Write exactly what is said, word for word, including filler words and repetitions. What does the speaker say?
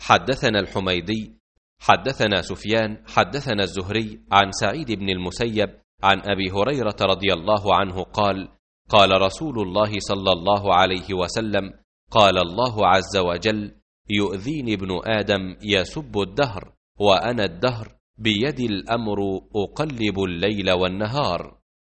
حدثنا الحميدي حدثنا سفيان حدثنا الزهري عن سعيد بن المسيب عن أبي هريرة رضي الله عنه قال: قال رسول الله صلى الله عليه وسلم: قال الله عز وجل: يؤذيني ابن آدم يسب الدهر وأنا الدهر بيدي الأمر أقلب الليل والنهار.